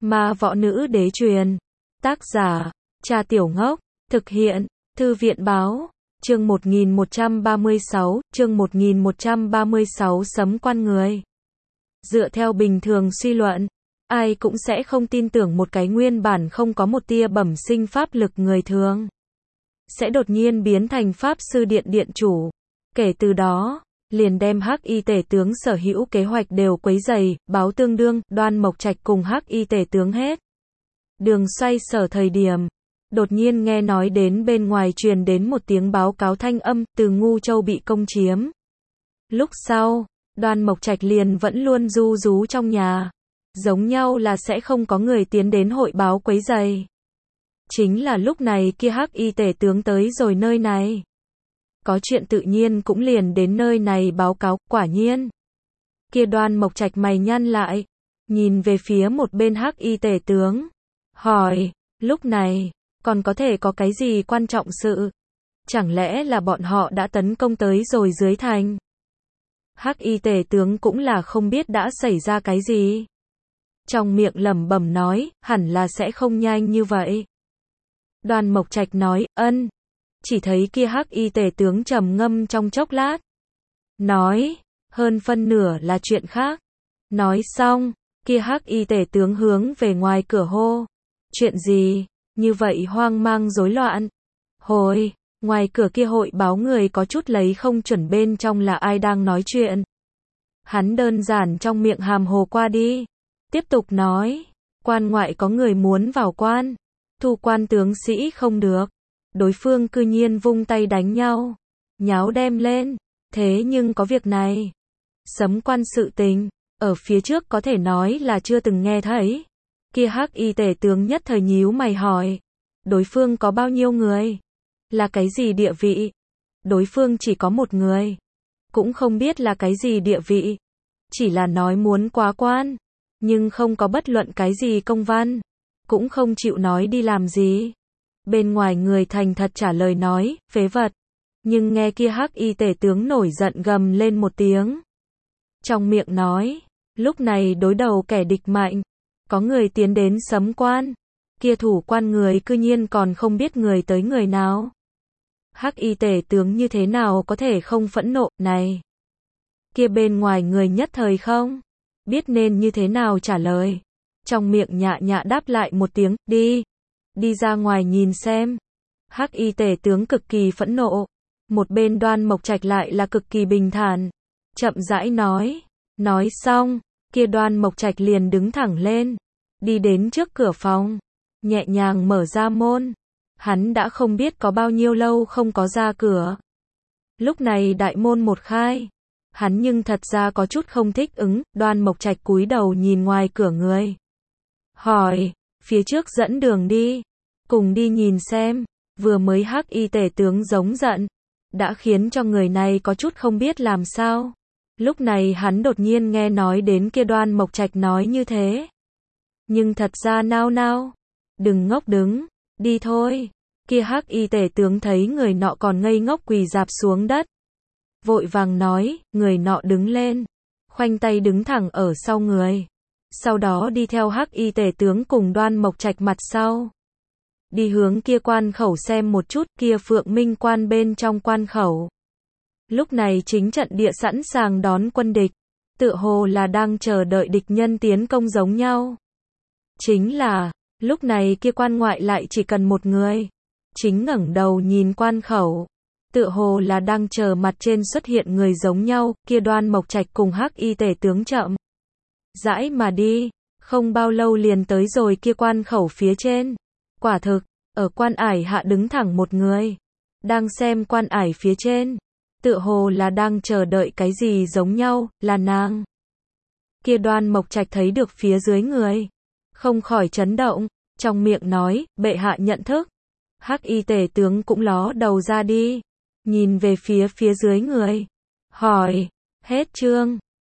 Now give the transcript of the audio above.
Ma Võ Nữ Đế truyền. Tác giả, Cha Tiểu Ngốc. Thực hiện, Thư viện báo. Chương 1136, chương 1136 Sấm Quan Người. Dựa theo bình thường suy luận, ai cũng sẽ không tin tưởng một cái nguyên bản không có một tia bẩm sinh pháp lực người thường sẽ đột nhiên biến thành pháp sư điện điện chủ. Kể từ đó, liền đem Hắc Y Tể tướng sở hữu kế hoạch đều quấy rầy, báo tương đương, Đoan Mộc Trạch cùng Hắc Y Tể tướng hết đường xoay sở thời điểm, đột nhiên nghe nói đến bên ngoài truyền đến một tiếng báo cáo thanh âm, từ Ngu Châu bị công chiếm. Lúc sau, Đoan Mộc Trạch liền vẫn luôn ru rú trong nhà, giống nhau là sẽ không có người tiến đến hội báo quấy rầy. Chính là lúc này kia Hắc Y Tể tướng tới rồi nơi này. Có chuyện tự nhiên cũng liền đến nơi này báo cáo, quả nhiên. Kia Đoan Mộc Trạch mày nhăn lại, nhìn về phía một bên Hắc Y Tể tướng, hỏi, lúc này, còn có thể có cái gì quan trọng sự? Chẳng lẽ là bọn họ đã tấn công tới rồi dưới thành? Hắc Y Tể tướng cũng là không biết đã xảy ra cái gì. Trong miệng lẩm bẩm nói, hẳn là sẽ không nhanh như vậy. Đoan Mộc Trạch nói, ân. Chỉ thấy kia Hắc Y Tể tướng trầm ngâm trong chốc lát. Nói, hơn phân nửa là chuyện khác. Nói xong, kia Hắc Y Tể tướng hướng về ngoài cửa hô. Chuyện gì? Như vậy hoang mang rối loạn. Hồi, ngoài cửa kia hội báo người có chút lấy không chuẩn bên trong là ai đang nói chuyện. Hắn đơn giản trong miệng hàm hồ qua đi. Tiếp tục nói, quan ngoại có người muốn vào quan. Thu quan tướng sĩ không được. Đối phương cư nhiên vung tay đánh nhau. Nháo đem lên. Thế nhưng có việc này. Sấm quan sự tình. Ở phía trước có thể nói là chưa từng nghe thấy. Kia Hắc Y Tể tướng nhất thời nhíu mày hỏi. Đối phương có bao nhiêu người? Là cái gì địa vị? Đối phương chỉ có một người. Cũng không biết là cái gì địa vị. Chỉ là nói muốn quá quan. Nhưng không có bất luận cái gì công văn. Cũng không chịu nói đi làm gì. Bên ngoài người thành thật trả lời nói, phế vật. Nhưng nghe kia Hắc Y Tể tướng nổi giận gầm lên một tiếng. Trong miệng nói, lúc này đối đầu kẻ địch mạnh. Có người tiến đến sấm quan. Kia thủ quan người cư nhiên còn không biết người tới người nào. Hắc Y Tể tướng như thế nào có thể không phẫn nộ, này. Kia bên ngoài người nhất thời không biết nên như thế nào trả lời. Trong miệng nhạ nhạ đáp lại một tiếng, đi. Đi ra ngoài nhìn xem. Hắc Y Tể tướng cực kỳ phẫn nộ. Một bên Đoan Mộc Trạch lại là cực kỳ bình thản. Chậm rãi nói. Nói xong, kia Đoan Mộc Trạch liền đứng thẳng lên. Đi đến trước cửa phòng. Nhẹ nhàng mở ra môn. Hắn đã không biết có bao nhiêu lâu không có ra cửa. Lúc này đại môn một khai. Hắn nhưng thật ra có chút không thích ứng. Đoan Mộc Trạch cúi đầu nhìn ngoài cửa người. Hỏi, phía trước dẫn đường đi. Cùng đi nhìn xem. Vừa mới Hắc Y Tể tướng giống giận. Đã khiến cho người này có chút không biết làm sao. Lúc này hắn đột nhiên nghe nói đến kia Đoan Mộc Trạch nói như thế. Nhưng thật ra nao nao. Đừng ngốc đứng. Đi thôi. Kia Hắc Y Tể tướng thấy người nọ còn ngây ngốc quỳ rạp xuống đất. Vội vàng nói, người nọ đứng lên. Khoanh tay đứng thẳng ở sau người. Sau đó đi theo Hắc Y Tể tướng cùng Đoan Mộc Trạch mặt sau. Đi hướng kia quan khẩu xem một chút, kia Phượng Minh quan bên trong quan khẩu. Lúc này chính trận địa sẵn sàng đón quân địch. Tựa hồ là đang chờ đợi địch nhân tiến công giống nhau. Chính là, lúc này kia quan ngoại lại chỉ cần một người. Chính ngẩng đầu nhìn quan khẩu. Tựa hồ là đang chờ mặt trên xuất hiện người giống nhau, kia Đoan Mộc Trạch cùng Hắc Y Tể tướng chậm rãi mà đi, không bao lâu liền tới rồi kia quan khẩu phía trên. Quả thực, ở quan ải hạ đứng thẳng một người, đang xem quan ải phía trên, tựa hồ là đang chờ đợi cái gì giống nhau, là nàng. Kia Đoan Mộc Trạch thấy được phía dưới người, không khỏi chấn động, trong miệng nói, bệ hạ nhận thức. Hắc Y Tể tướng cũng ló đầu ra đi, nhìn về phía dưới người, hỏi, hết chương.